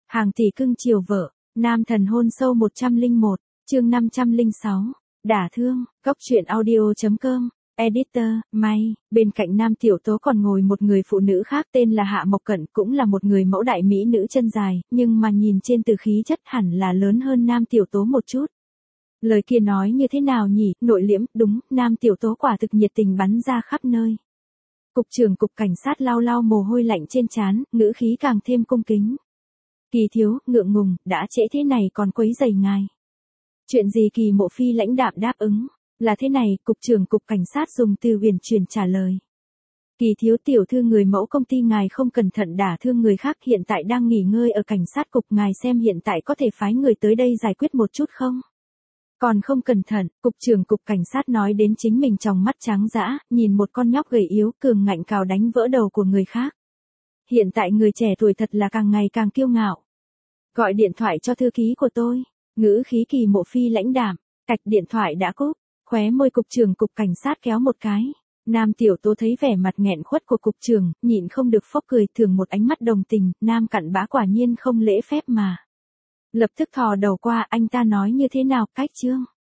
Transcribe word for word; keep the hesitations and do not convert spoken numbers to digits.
Hàng tỷ cưng chiều vợ, nam thần hôn sâu một trăm lẻ một, chương năm trăm lẻ sáu, đả thương, góc truyện audio.com, editor, May, bên cạnh nam tiểu tố còn ngồi một người phụ nữ khác tên là Hạ Mộc Cận, cũng là một người mẫu đại mỹ nữ chân dài, nhưng mà nhìn trên từ khí chất hẳn là lớn hơn nam tiểu tố một chút. Lời kia nói như thế nào nhỉ, nội liễm, đúng, nam tiểu tố quả thực nhiệt tình bắn ra khắp nơi. Cục trưởng cục cảnh sát lau lau mồ hôi lạnh trên trán, ngữ khí càng thêm cung kính. Kỳ thiếu, ngượng ngùng, đã trễ thế này còn quấy rầy ngài. Chuyện gì Kỳ Mộ Phi lãnh đạm đáp ứng, là thế này, cục trưởng cục cảnh sát dùng từ uyển chuyển trả lời. Kỳ thiếu tiểu thư người mẫu công ty ngài không cẩn thận đả thương người khác hiện tại đang nghỉ ngơi ở cảnh sát cục, ngài xem hiện tại có thể phái người tới đây giải quyết một chút không? Còn không cẩn thận, cục trưởng cục cảnh sát nói đến chính mình tròng mắt trắng dã, nhìn một con nhóc gầy yếu cường ngạnh cào đánh vỡ đầu của người khác. Hiện tại người trẻ tuổi thật là càng ngày càng kiêu ngạo. Gọi điện thoại cho thư ký của tôi, ngữ khí Kỳ Mộ Phi lãnh đạm, cạch điện thoại đã cúp, khóe môi cục trưởng cục cảnh sát kéo một cái. Nam tiểu tố thấy vẻ mặt nghẹn khuất của cục trưởng, nhịn không được phốc cười, thường một ánh mắt đồng tình, nam cặn bã quả nhiên không lễ phép mà. Lập tức thò đầu qua, anh ta nói như thế nào, cách chương.